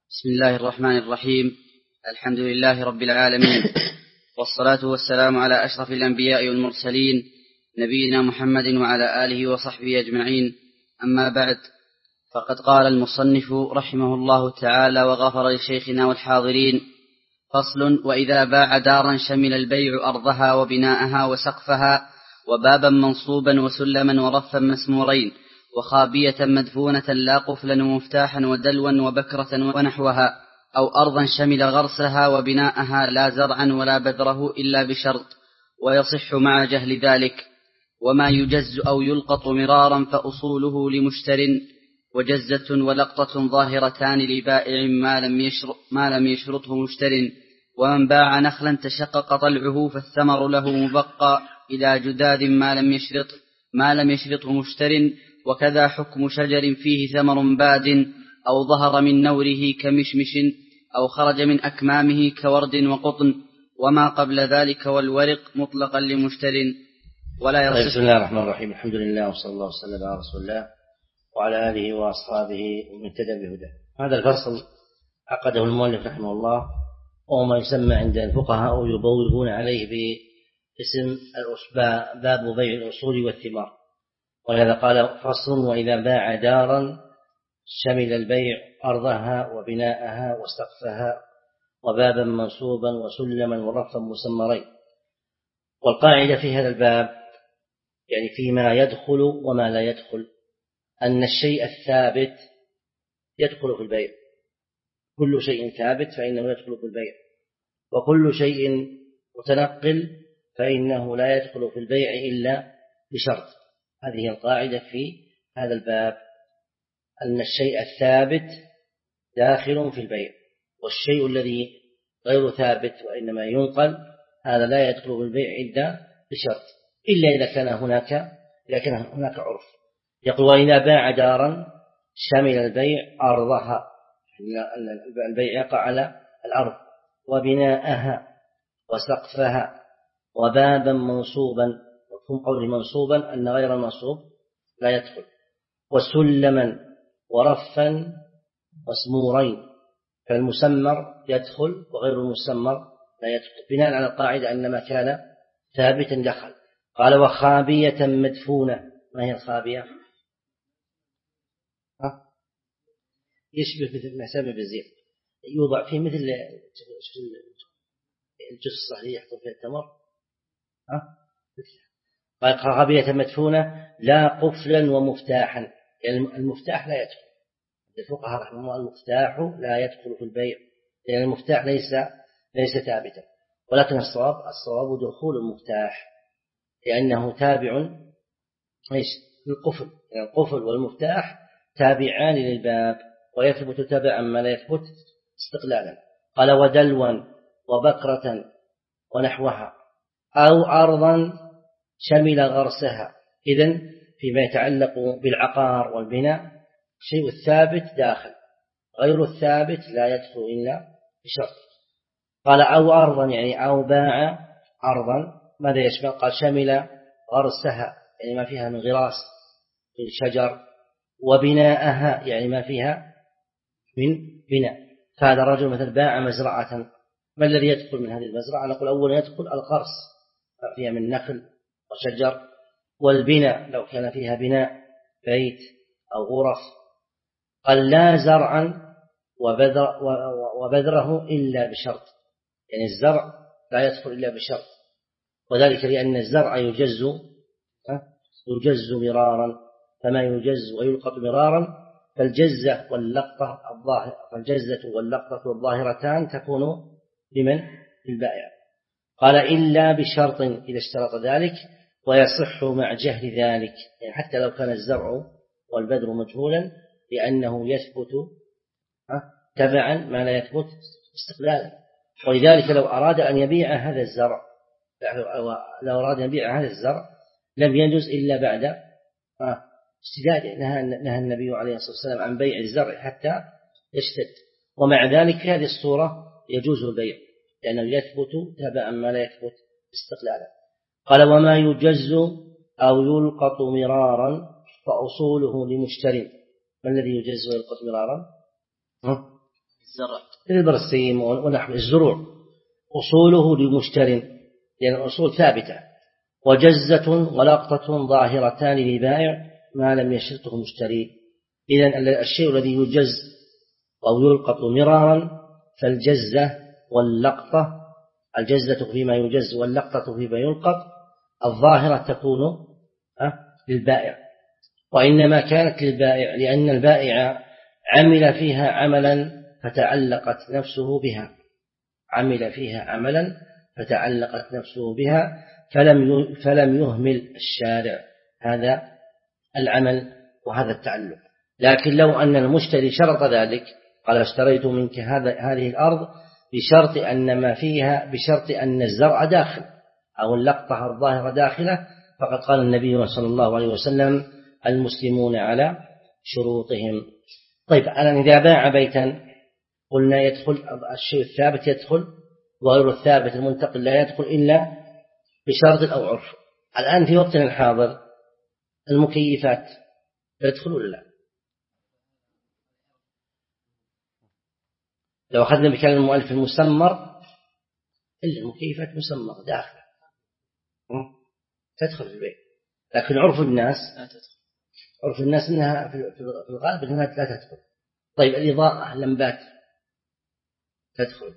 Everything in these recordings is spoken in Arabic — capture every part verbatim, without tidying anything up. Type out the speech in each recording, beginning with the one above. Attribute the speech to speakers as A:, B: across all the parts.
A: بسم الله الرحمن الرحيم. الحمد لله رب العالمين، والصلاة والسلام على أشرف الأنبياء والمرسلين، نبينا محمد وعلى آله وصحبه أجمعين. أما بعد، فقد قال المصنف رحمه الله تعالى وغفر لشيخنا والحاضرين: فصل: وإذا باع دارا شمل البيع أرضها وبناءها وسقفها وبابا منصوبا وسلما ورفا مسمورين وخابية مدفونة لا قفلا ومفتاحا ودلوا وبكرة ونحوها، أو أرضا شمل غرسها وبناءها لا زرعا ولا بذره إلا بشرط، ويصح مع جهل ذلك. وما يجز أو يلقط مرارا فأصوله لمشتر، وجزة ولقطة ظاهرتان لبائع ما لم يشرط ما لم يشرطه مشتر. ومن باع نخلا تشقق طلعه فالثمر له مبقى إلى جداد ما لم يشرط ما لم يشرطه مشتر. وكذا حكم شجر فيه ثمر باد أو ظهر من نوره كمشمش أو خرج من أكمامه كورد وقطن، وما قبل ذلك والورق مطلقا لمشتر ولا يصح.
B: بسم الله الرحمن الرحيم. الحمد لله وصلى الله وسلم على رسول الله وعلى آله وأصحابه ومن اهتدى بهداه. هذا الفصل عقده المؤلف رحمه الله، وهو ما يسمى عند الفقهاء أو يبوبون عليه باسم باب بيع الأصول والثمار. ولهذا قال: فصل: وإذا باع دارا شمل البيع أرضها وبناءها وسقفها وبابا منصوبا وسلما ورفا مسمرين. والقاعدة في هذا الباب يعني فيما يدخل وما لا يدخل أن الشيء الثابت يدخل في البيع. كل شيء ثابت فإنه يدخل في البيع، وكل شيء متنقل فإنه لا يدخل في البيع إلا بشرط. هذه القاعدة في هذا الباب، أن الشيء الثابت داخل في البيع، والشيء الذي غير ثابت وإنما ينقل هذا لا يدخل في البيع إلا بشرط، إلا إذا كان هناك إذا كان هناك عرف. يقول: وإذا باع دارا شمل البيع أرضها، البيع يقع على الأرض، وبناءها وسقفها وبابا منصوبا، وفهم قوله منصوبا أن غير المنصوب لا يدخل، وسلما ورفا مسمورين، فالمسمر يدخل وغير المسمر لا يدخل، بناء على القاعدة أن ما كان ثابتا دخل. قال: وخابية مدفونة. ما هي الخابية؟ ها؟ يشبه مثل ما سمى بالزيت، يوضع فيه مثل الجصة اللي يحط فيها التمر. ها؟ قال: خابية مدفونة لا قفلا ومفتاحا، يعني المفتاح لا يدخل. الفقهاء رحمه الله المفتاح لا يدخل في البيع، لأن يعني المفتاح ليس ليس ثابتا، ولكن الصواب الصواب دخول المفتاح، لأنه تابع ايش للقفل، يعني القفل والمفتاح تابعان للباب، ويثبت تبعا ما لا يثبت استقلالا. قال: ودلوا وبكرة ونحوها، أو أرضا شمل غرسها. إذن فيما يتعلق بالعقار والبناء شيء الثابت داخل، غير الثابت لا يدخل إلا بشرط. قال: أو أرضا يعني أو باع أرضا، ماذا يشمل؟ قال: شمل غرسها يعني ما فيها من غراس من شجر، وبناءها يعني ما فيها من بناء. فهذا الرجل مثلا باع مزرعة، ما الذي يدخل من هذه المزرعة؟ نقول أولا يدخل الغرس فيها من نخل وشجر، والبناء لو كان فيها بناء بيت أو غرف. قال: لا زرعا وبذر وبذره إلا بشرط، يعني الزرع لا يدخل إلا بشرط، وذلك لأن الزرع يجز يجز مرارا، فما يجز ويلقط مرارا فالجزة واللقطة الظاهرة فالجزة واللقطة الظاهرتان تكون لمن؟ للبائع. قال: إلا بشرط إذا اشترط ذلك، ويصح مع جهل ذلك، يعني حتى لو كان الزرع والبذر مجهولا، لأنه يثبت تبعا ما لا يثبت استقلالا. ولذلك لو أراد أن يبيع هذا الزرع لو أراد أن يبيع هذا الزرع لم يجوز إلا بعد اشتداد. نهى النبي عليه الصلاة والسلام عن بيع الزرع حتى يشتد، ومع ذلك في هذه الصورة يجوز البيع، لأنه يثبت تبعا ما لا يثبت استقلالا. قال: وما يجز أو يلقط مرارا فأصوله لمشتري. ما الذي يجز ويلقط مرارا؟
A: الزرع
B: البرسيم ونحو الزروع أصوله لمشتر، لأن الأصول ثابتة. وجزة ولقطة ظاهرتان لبائع ما لم يشرطه مشتري. إذن الشيء الذي يجز أو يلقط مرارا فالجزة واللقطة، الجزة فيما يجز واللقطة فيما يلقط الظاهرة تكون للبائع، وإنما كانت للبائع لأن البائع عمل فيها عملا فتعلقت نفسه بها، عمل فيها عملا فتعلقت نفسه بها فلم فلم يهمل الشارع هذا العمل وهذا التعلق. لكن لو أن المشتري شرط ذلك، قال اشتريت منك هذا هذه الأرض بشرط أن ما فيها، بشرط أن الزرع داخل أو اللقطة الظاهرة داخلة، فقد قال النبي صلى الله عليه وسلم المسلمون على شروطهم. طيب الآن إذا باع بيتا قلنا يدخل الشيء الثابت يدخل وغير الثابت المنتقل لا يدخل إلا بشرط أو عرف. الآن في وقتنا الحاضر المكيفات يدخل ولا لا؟ لو أخذنا بكلام المؤلف المسمر إلا المكيفات مسمر داخل تدخل في البيت، لكن عرف الناس عرف الناس أنها في الغالب أنها لا تدخل. طيب الإضاءة لمبات تدخل،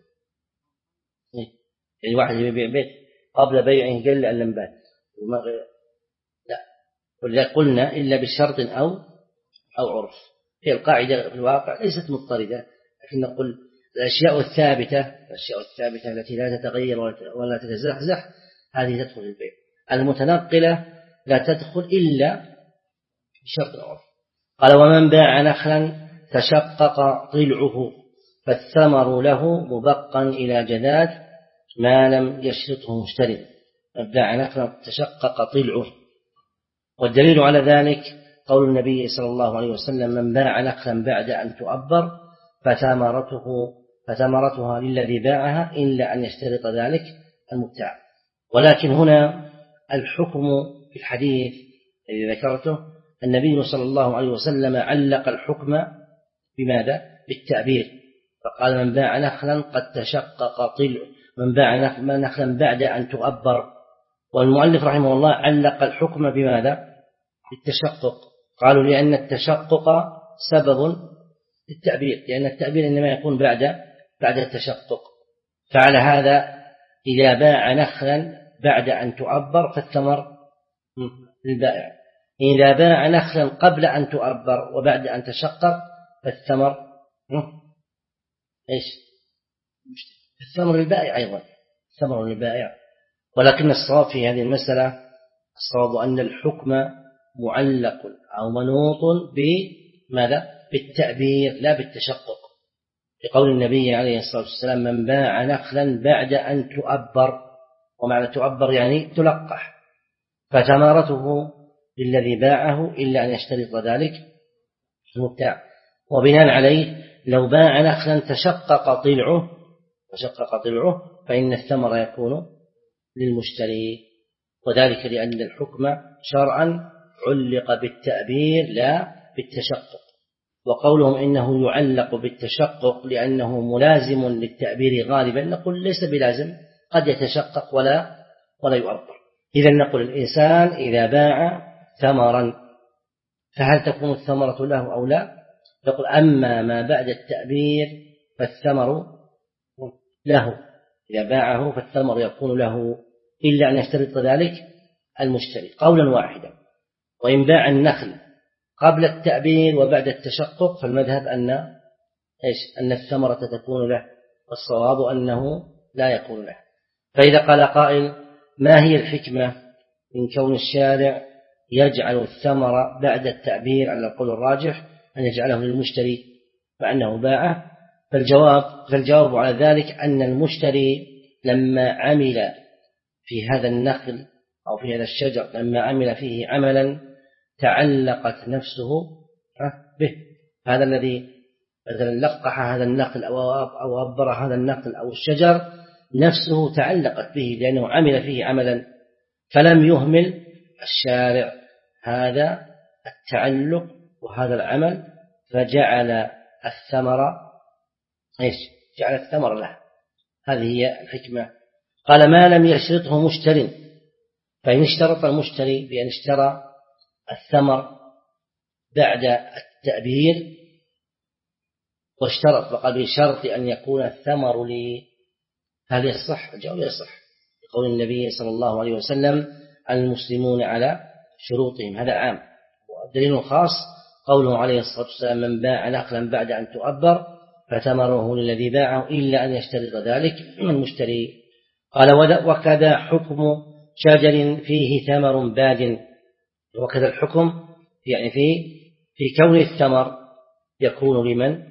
B: يعني واحد يبيع بيت قبل بيعه قل اللمبات لا، ولذلك قلنا إلا بشرط أو أو عرف. هي القاعدة في الواقع ليست مضطردة، لكن نقول الأشياء الثابتة الأشياء الثابتة التي لا تتغير ولا تتزحزح هذه تدخل البيع. المتنقلة لا تدخل إلا بشرط أو عرف. قال ومن باع نخلا تشقق طلعه فالثمر له مبقا إلى جداد ما لم يشرطه مشتري. باع نخلا تشقق طلعه، والدليل على ذلك قول النبي صلى الله عليه وسلم من باع نخلا بعد أن تؤبر فثمرته فثمرتها للذي باعها إلا أن يشترط ذلك المبتاع. ولكن هنا الحكم في الحديث الذي ذكرته النبي صلى الله عليه وسلم علق الحكم بماذا؟ بالتعبير، فقال من باع نخلا قد تشقق طلع، من باع نخلا بعد أن تؤبر. والمؤلف رحمه الله علق الحكم بماذا؟ بالتشقق. قالوا لأن التشقق سبب للتعبير، لأن التعبير إنما يكون بعد بعد التشقق. فعلى هذا إذا باع نخلا بعد أن تؤبر فالثمر للبائع، إذا باع نخلا قبل أن تؤبر وبعد أن تشقق فالثمر إيش؟ الثمر للبائع أيضا، الثمر للبائع. ولكن الصواب في هذه المسألة الصواب أن الحكم معلق أو منوط بماذا؟ بالتعبير لا بالتشقق، لقول النبي عليه الصلاة والسلام من باع نخلا بعد أن تؤبر، ومعنى تؤبر يعني تلقح، فثمرته للذي باعه إلا أن يشترط ذلك المبتاع. وبناء عليه لو باع نخلا تشقق طلعه تشقق طلعه فإن الثمر يكون للمشتري، وذلك لأن الحكم شرعا علق بالتأبير لا بالتشقق. وقولهم إنه يعلق بالتشقق لأنه ملازم للتأبير غالبا نقول ليس بلازم، قد يتشقق ولا ولا يؤبر. إذا نقول الإنسان إذا باع ثمرا فهل تكون الثمرة له أو لا؟ يقول أما ما بعد التأبير فالثمر له، إذا باعه فالثمر يكون له إلا أن يشترط ذلك المشتري قولا واحدا. وإن باع النخل قبل التأبير وبعد التشقق فالمذهب أن إيش؟ أن الثمرة تكون له، والصواب أنه لا يكون له. فإذا قال قائل ما هي الحكمة من كون الشارع يجعل الثمر بعد التأبير على القول الراجح أن يجعله للمشتري فأنه باعه؟ فالجواب فالجواب على ذلك أن المشتري لما عمل في هذا النخل أو في هذا الشجر لما عمل فيه عملا تعلقت نفسه به، هذا الذي مثلا لقح هذا النخل أو أبر هذا النخل أو الشجر نفسه تعلقت به لأنه عمل فيه عملا، فلم يهمل الشارع هذا التعلق وهذا العمل، فجعل الثمر إيش جعل الثمر له، هذه هي الحكمة. قال ما لم يشترطه مشتري، فإن اشترط المشتري بأن اشترى الثمر بعد التأبير واشترط وقال بشرط أن يكون الثمر لي، هل يصح؟ الجواب يصح، لقول النبي صلى الله عليه وسلم المسلمون على شروطهم، هذا عام. والدليل خاص قوله عليه الصلاة والسلام من باع نخلا بعد أن تؤبر فثمره للذي باعه إلا أن يشترط ذلك من المشتري. قال وكذا حكم شجر فيه ثمر باد، وكذا الحكم يعني في في كون الثمر يكون لمن؟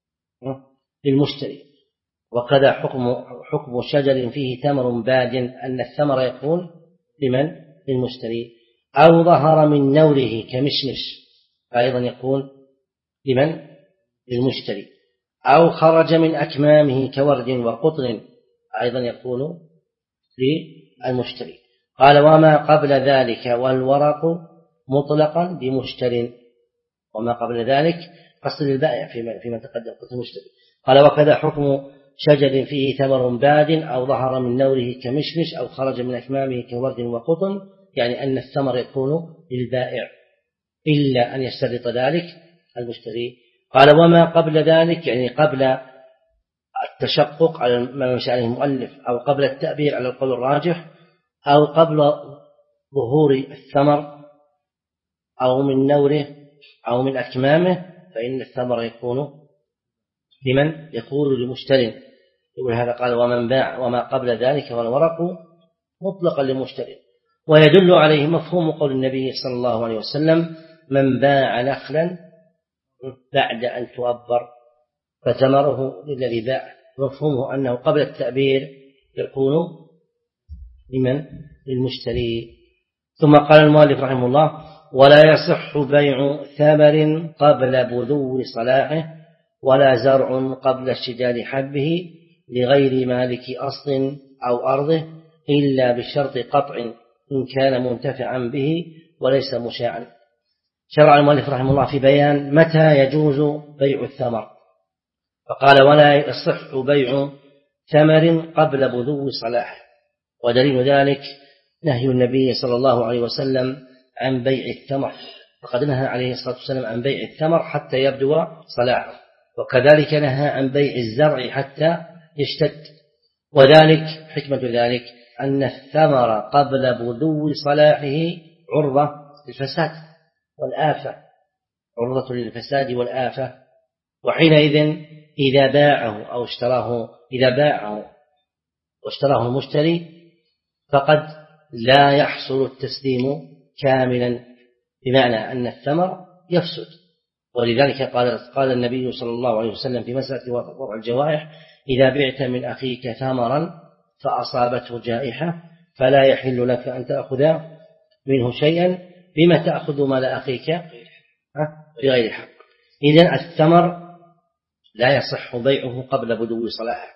B: للمشتري. وكذا حكم حكم شجر فيه ثمر باد أن الثمر يكون لمن؟ للمشتري. أو ظهر من نوره كمشمش أيضا يكون لمن؟ للمشتري. أو خرج من أكمامه كورد وقطن أيضا يكون للمشتري. قال وما قبل ذلك والورق مطلقا بمشتر، وما قبل ذلك قصد البائع فيما, فيما تقدم قصد المشتري. قال وكذا حكم شجر فيه ثمر باد أو ظهر من نوره كمشمش أو خرج من أكمامه كورد وقطن، يعني أن الثمر يكون للبائع إلا أن يشترط ذلك المشتري. قال وما قبل ذلك يعني قبل التشقق على ما مشى عليه المؤلف أو قبل التأبير على القول الراجح أو قبل ظهور الثمر أو من نوره أو من أكمامه، فإن الثمر يكون لمن؟ يكون لمشتري. ولهذا قال ومن باع وما قبل ذلك والورق مطلقا لمشتري. ويدل عليه مفهوم قول النبي صلى الله عليه وسلم من باع نخلا بعد أن تؤبر فثمره للذي باع، مفهومه أنه قبل التأبير يكون لمن؟ للمشتري. ثم قال المؤلف رحمه الله ولا يصح بيع ثمر قبل بذو صلاحه ولا زرع قبل اشتداد حبه لغير مالك أصل أو أرضه إلا بشرط قطع إن كان منتفعا به وليس مشاعا. شرع المؤلف رحمه الله في بيان متى يجوز بيع الثمر، فقال ولا يصح بيع ثمر قبل بذو صلاحه، ودليل ذلك نهي النبي صلى الله عليه وسلم عن بيع الثمر، فقد نهى عليه الصلاة والسلام عن بيع الثمر حتى يبدو صلاحه، وكذلك نهى عن بيع الزرع حتى يشتد. وذلك حكمة ذلك أن الثمر قبل بذو صلاحه عرضة للفساد والآفة، عرضة للفساد والآفة. وحينئذ إذا باعه أو اشتراه إذا باعه واشتراه المشتري فقد لا يحصل التسليم كاملا، بمعنى أن الثمر يفسد. ولذلك قال قال النبي صلى الله عليه وسلم في مسألة وضع الجوائح إذا بعت من أخيك ثمرا فأصابته جائحة فلا يحل لك أن تأخذ منه شيئا، بما تأخذ مال أخيك بغير حق. إذن الثمر لا يصح بيعه قبل بدو صلاحه.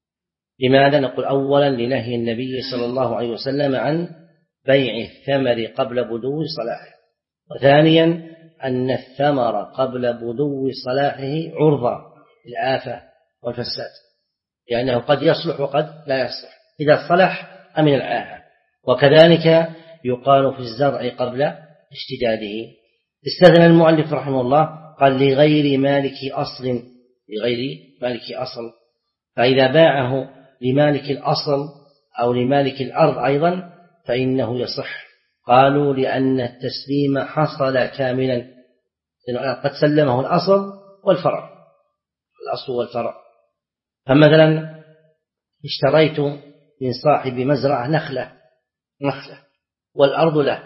B: لماذا؟ نقول أولا لنهي النبي صلى الله عليه وسلم عن بيع الثمر قبل بدو صلاحه، وثانيا أن الثمر قبل بدو صلاحه عرضة للآفة والفساد، لأنه يعني قد يصلح وقد لا يصلح، إذا صلح أمن الآفة. وكذلك يقال في الزرع قبل اشتداده. استثنى المؤلف رحمه الله قال لغير مالك أصل، لغير مالك أصل، فإذا باعه لمالك الأصل أو لمالك الأرض أيضا فإنه يصح. قالوا لأن التسليم حصل كاملا، قد سلمه الأصل والفرع، الأصل والفرع. فمثلا اشتريت من صاحب مزرعة نخلة نخلة والأرض له،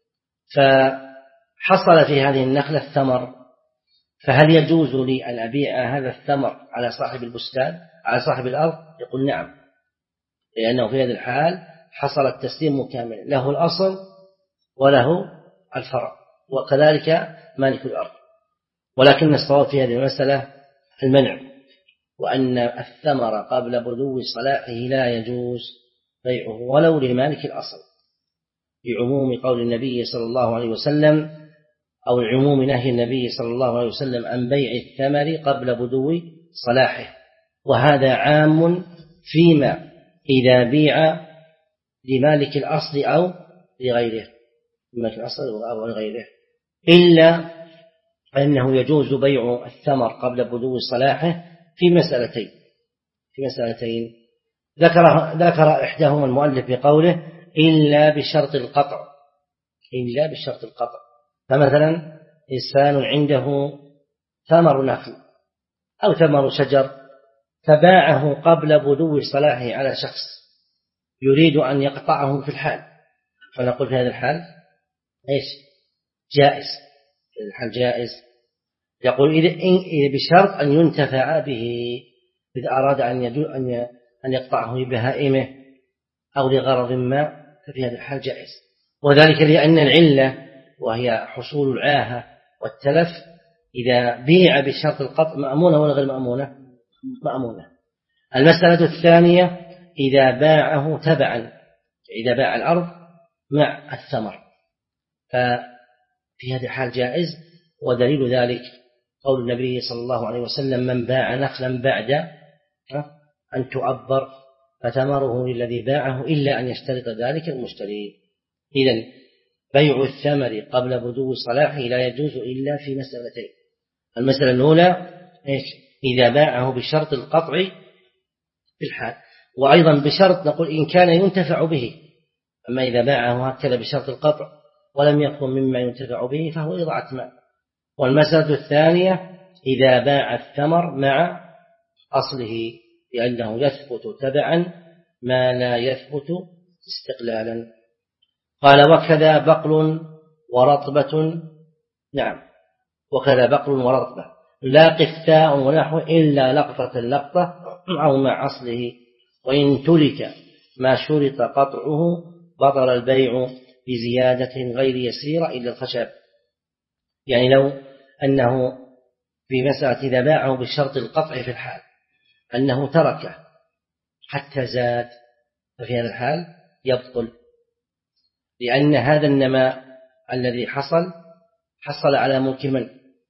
B: فحصل في هذه النخلة الثمر، فهل يجوز لي أن أبيع هذا الثمر على صاحب البستان على صاحب الأرض؟ يقول نعم، لأنه في هذه الحال حصل التسليم كاملا، له الأصل وله الفرع، وكذلك مالك الأرض. ولكن الصواب في هذه المسألة المنع، وأن الثمر قبل بدو صلاحه لا يجوز بيعه ولو لمالك الأصل، بعموم قول النبي صلى الله عليه وسلم أو عموم نهي النبي صلى الله عليه وسلم عن بيع الثمر قبل بدو صلاحه، وهذا عام فيما إذا بيع لمالك الأصل أو لغيره، لمالك الأصل أو لغيره، إلا أنه يجوز بيع الثمر قبل بدو صلاحه في مسألتين في مسألتين ذكر ذكر إحداهما المؤلف بقوله إلا بشرط القطع إلا بشرط القطع. فمثلا إنسان عنده ثمر نخل أو ثمر شجر فباعه قبل بدو صلاحه على شخص يريد أن يقطعه في الحال، فنقول في هذا الحال إيش؟ جائز، في الحال جائز. يقول إذا بشرط أن ينتفع به، إذا أراد أن أن يقطعه لبهائمه أو لغرض ما ففي هذا الحال جائز، وذلك لأن العلة وهي حصول العاهة والتلف إذا بيع بشرط القطع مأمونة ولا غير مأمونة؟ مأمونة. المسألة الثانية إذا باعه تبعا، إذا باع الأرض مع الثمر ففي هذا الحال جائز، ودليل ذلك قول النبي صلى الله عليه وسلم من باع نخلا بعد أن تؤبر فتمره للذي باعه إلا أن يشترط ذلك المشتري. إذن بيع الثمر قبل بدو صلاحه لا يجوز إلا في مسألتين. المسألة الأولى إيش؟ إذا باعه بشرط القطع في الحال، وأيضا بشرط نقول إن كان ينتفع به، أما إذا باعه هكذا بشرط القطع ولم يكن مما ينتفع به فهو إضاعة مال. والمسألة الثانية إذا باع الثمر مع أصله لأنه يثبت تبعا ما لا يثبت استقلالا. قال وكذا بقل ورطبة، نعم وكذا بقل ورطبة لا قثاء ونحو إلا لقطة اللقطة أو مع أصله، وإن تلك ما شرط قطعه بطل البيع بزيادة غير يسيرة إلا الخشب. يعني لو أنه في مسألة إذا باعه بشرط القطع في الحال أنه تركه حتى زاد ففي هذا الحال يبطل، لأن هذا النماء الذي حصل حصل على ملك من؟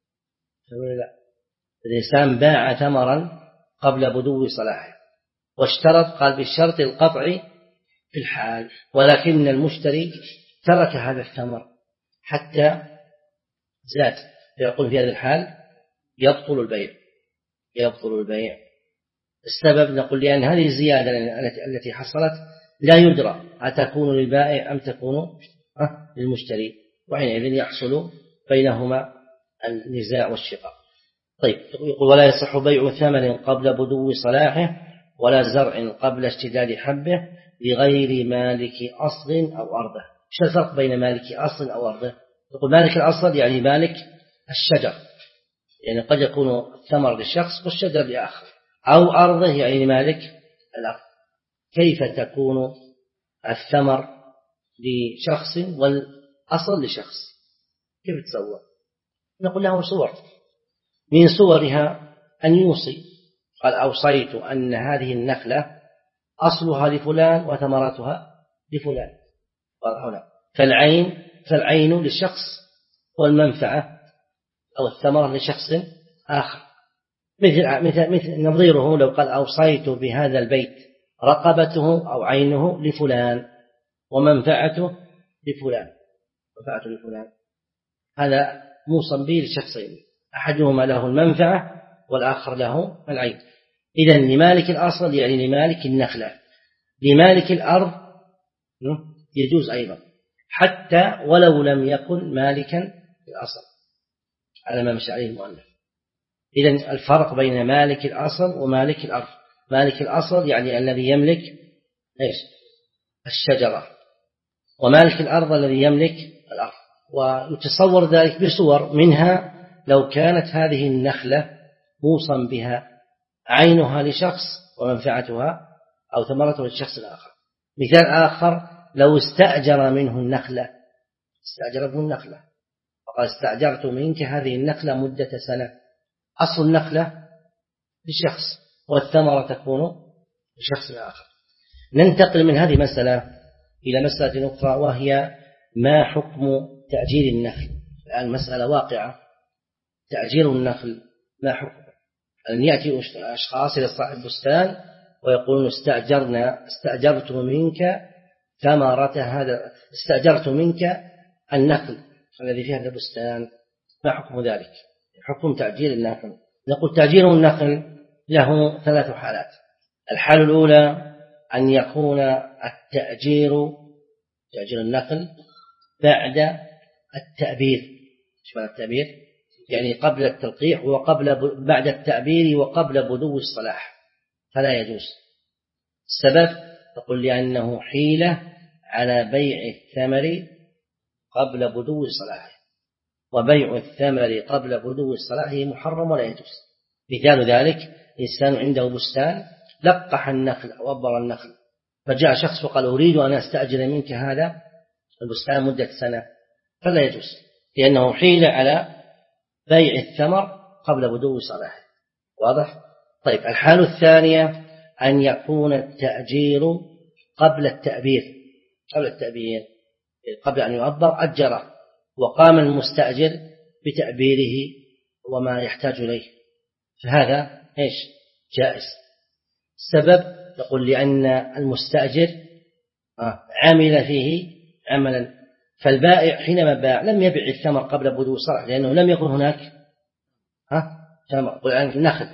B: لا، الإنسان باع ثمرا قبل بدو صلاحه واشترط قال بالشرط القطع في الحال، ولكن المشتري ترك هذا الثمر حتى زاد، فيقول في هذا الحال يبطل البيع يبطل البيع. السبب نقول لأن هذه الزيادة التي حصلت لا يدرى أتكون للبائع أم تكون للمشتري، وحينئذ يحصل بينهما النزاع والشقاق. طيب يقول ولا يصح بيع ثمن قبل بدو صلاحه ولا زرع قبل اشتداد حبه لغير مالك أصل أو أرضه. شو الفرق بين مالك أصل أو أرضه؟ يقول مالك الأصل يعني مالك الشجر، يعني قد يكون الثمر للشخص والشجر لآخر، أو أرضه يعني مالك الأرض. كيف تكون الثمر لشخص والأصل لشخص؟ كيف تصور؟ نقول له صور، من صورها أن يوصي، قال أوصيت أن هذه النخلة أصلها لفلان وثمرتها لفلان، قال هنا فالعين فالعين للشخص والمنفعة أو الثمرة لشخص آخر. مثل مثل مثل نظيره لو قال أوصيت بهذا البيت رقبته أو عينه لفلان ومنفعته لفلان منفعته لفلان، هذا موصى به لشخصين، أحدهما له المنفعة والآخر له العين. إذن لمالك الأصل يعني لمالك النخلة. لمالك الأرض يجوز أيضا حتى ولو لم يكن مالكا الأصل على ما مشى عليه المؤلف. إذن الفرق بين مالك الأصل ومالك الأرض، مالك الأصل يعني الذي يملك إيش؟ الشجرة، ومالك الأرض الذي يملك الأرض. ويتصور ذلك بصور، منها لو كانت هذه النخلة موصى بها عينها لشخص ومنفعتها أو ثمرته للشخص الآخر. مثال آخر لو استأجر منه النخلة استأجر منه النخلة وقال استأجرت منك هذه النخلة مدة سنة، أصل النخلة للشخص والثمرة تكون لشخص آخر. ننتقل من هذه مسألة إلى مسألة أخرى وهي ما حكم تأجير النخل. الآن مسألة واقعة، تأجير النخل ما حكم؟ أن يأتي أشخاص إلى صاحب البستان ويقولون استأجرنا استأجرت منك ثمرة هذا استأجرت منك النخل الذي في هذا البستان، ما حكم ذلك؟ حكم تأجير النخل. نقول تأجير النخل له ثلاث حالات. الحالة الأولى أن يكون التأجير تأجير النخل بعد التأبير. إيش معنى التأبير؟ يعني قبل التلقيح وقبل بعد التأبير وقبل بدو الصلاح، فلا يجوز. السبب تقول لأنه حيلة على بيع الثمر قبل بدو صلاحه، وبيع الثمر قبل بدو صلاحه محرم ولا يجوز. مثال ذلك إنسان عنده بستان لقح النخل أو أبر النخل، فجاء شخص وقال أريد أن أستأجر منك هذا البستان مدة سنة، فلا يجوز لأنه حيلة على بيع الثمر قبل بدو صلاحه. واضح؟ طيب الحالة الثانية أن يكون التأجير قبل التأبير قبل التأبير قبل أن يؤبر أجره وقام المستأجر بتأبيره وما يحتاج إليه، فهذا إيش؟ جائز. السبب يقول لأن المستأجر عمل فيه عملا، فالبائع حينما باع لم يبع الثمر قبل بدو صلاح لأنه لم يكن هناك ها ثمر. الآن نخل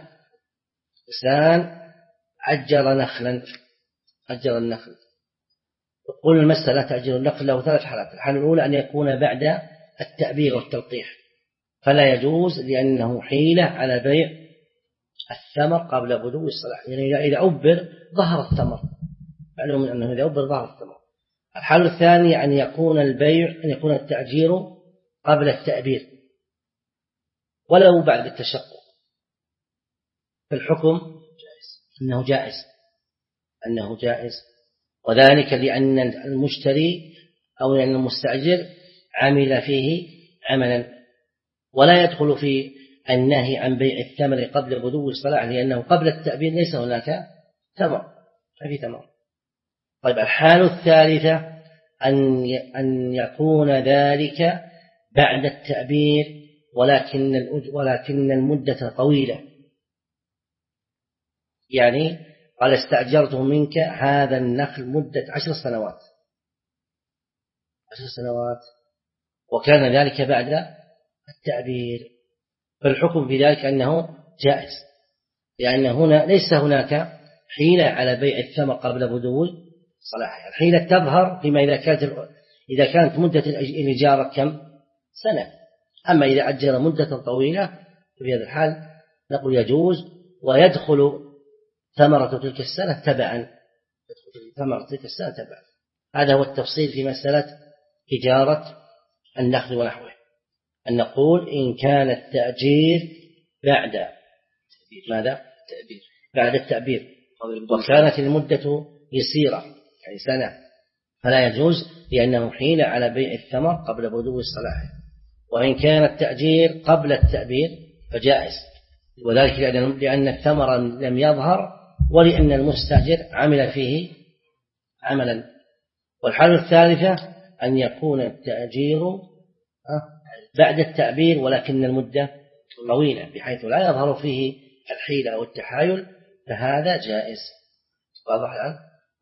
B: إنسان أجر نخلا أجر النخل، يقول المسألة تأجير النخل له ثلاث حالات. الحالة الأولى أن يكون بعد التأبير والتلقيح، فلا يجوز لأنه حيلة على بيع الثمر قبل بدو الصلاح، يعني إذا أبر ظهر الثمر، معلوم أنه إذا أبر ظهر الثمر. الحالة الثانية أن يكون البيع أن يكون التأجير قبل التأبير ولو بعد التشقق، فالحكم أنه جائز أنه جائز وذلك لأن المشتري أو لأن المستأجر عمل فيه عملا، ولا يدخل في النهي عن بيع الثمر قبل بدو الصلاح لأنه قبل التأبير ليس هناك ثمر، ما في ثمر. طيب الحالة الثالثة أن أن يكون ذلك بعد التأبير ولكن ولكن المدة طويلة، يعني قال استأجرته منك هذا النخل مدة عشر سنوات عشر سنوات وكان ذلك بعد التأبير، فالحكم في ذلك أنه جائز لأن هنا ليس هناك حيلة على بيع الثمر قبل بدو صلاحه. الحيلة تظهر فيما إذا كانت إذا كانت مدة الإجارة كم سنة، أما إذا أجر مدة طويلة في هذا الحال نقول يجوز ويدخل ثمرة تلك السنة تبعا يدخل ثمرة تلك السنة تبعا. هذا هو التفصيل في مسألة إجارة النخل ونحوه، أن نقول إن كان التأجير بعد ماذا؟
A: التأبير.
B: بعد التأبير وكانت المدة يسيرة يعني سنة فلا يجوز لأنه حيل على بيع الثمر قبل بدو الصلاح. وإن كان التأجير قبل التأبير فجائز، وذلك لأن الثمر لم يظهر ولأن المستأجر عمل فيه عملا. والحالة الثالثة أن يكون التأجير بعد التأبير ولكن المدة طويلة بحيث لا يظهر فيه الحيلة أو التحايل، فهذا جائز. واضح الآن؟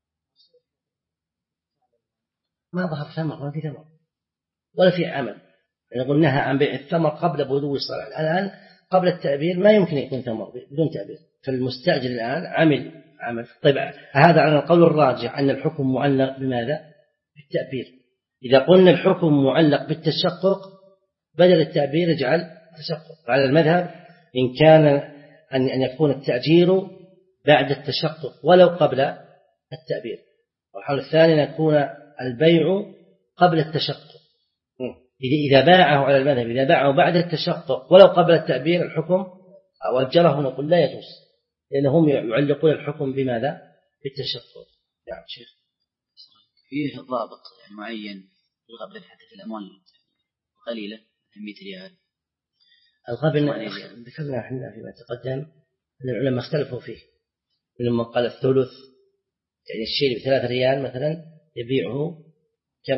B: ما ظهر ثمر ما في ثمر ولا في عمل، نقول نهى عن بيع الثمر قبل بدو الصلاح. الآن قبل التأبير ما يمكن يكون ثمر بدون تأبير، فالمستأجر الآن عمل عمل. طيب هذا على القول الراجح أن الحكم معلق بماذا؟ بالتأبير. إذا قلنا الحكم معلق بالتشقق بدل التأبير يجعل تشقق. على المذهب إن كان أن يكون التأجير بعد التشقق ولو قبل التأبير، والحال الثاني أن يكون البيع قبل التشقق. إذا باعه على المذهب إذا باعه بعد التشقق ولو قبل التأبير الحكم أو أجره نقول لا يجوز، لأنهم يعلقون الحكم بماذا؟ بالتشقق. نعم شيخ.
A: فيه ضابط معين الغبن حتى في الأموال قليلة مئة ريال.
B: الغبن ذكرنا احنا فيما تقدم أن العلماء اختلفوا فيه، لما قال الثلث يعني الشيء بثلاث ريال مثلا يبيعه كم؟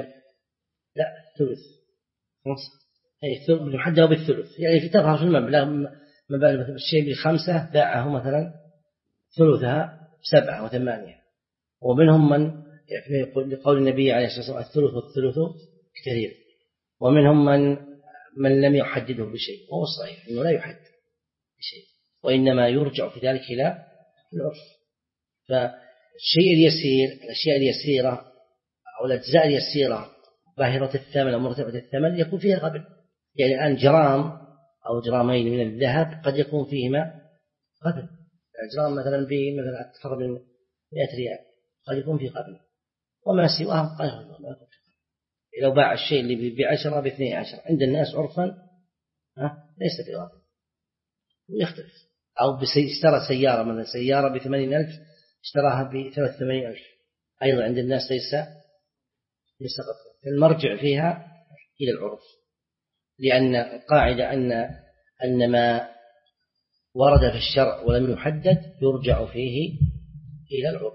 B: لا ثلث أي ثلث يحدد بالثلث، يعني في تظهر في المبلغ ما بال مثلا الشيء بخمسة باعه مثلا ثلثها سبعة وثمانية. ومنهم من لقول النبي عليه الصلاة والسلام الثلث والثلث كثير. ومنهم من من لم يحدده بشيء، وهو الصحيح انه لا يحدد بشيء، وانما يرجع في ذلك الى العرف. فالشيء اليسير، الاشياء اليسيره او الاجزاء اليسيره باهظه الثمن او مرتفعه الثمن يكون فيها غبن. يعني الان جرام او جرامين من الذهب قد يكون فيهما غبن. جرام مثلا به مثلا أكثر من مئة ريال قد يكون فيه غبن، وما سواه قد يكون فيه غبن. لو باع الشيء اللي بعشرة باثنين عشر عند الناس عرفا ليس بغبن ويختلف. أو اشترى سيارة مثلا سيارة بثمانين ألف اشتراها بثلاث ثمانين ألف أيضا عند الناس ليس ليس غبن. المرجع فيها إلى العرف، لأن القاعدة أن أن ما ورد في الشرع ولم يحدد يرجع فيه إلى العرف.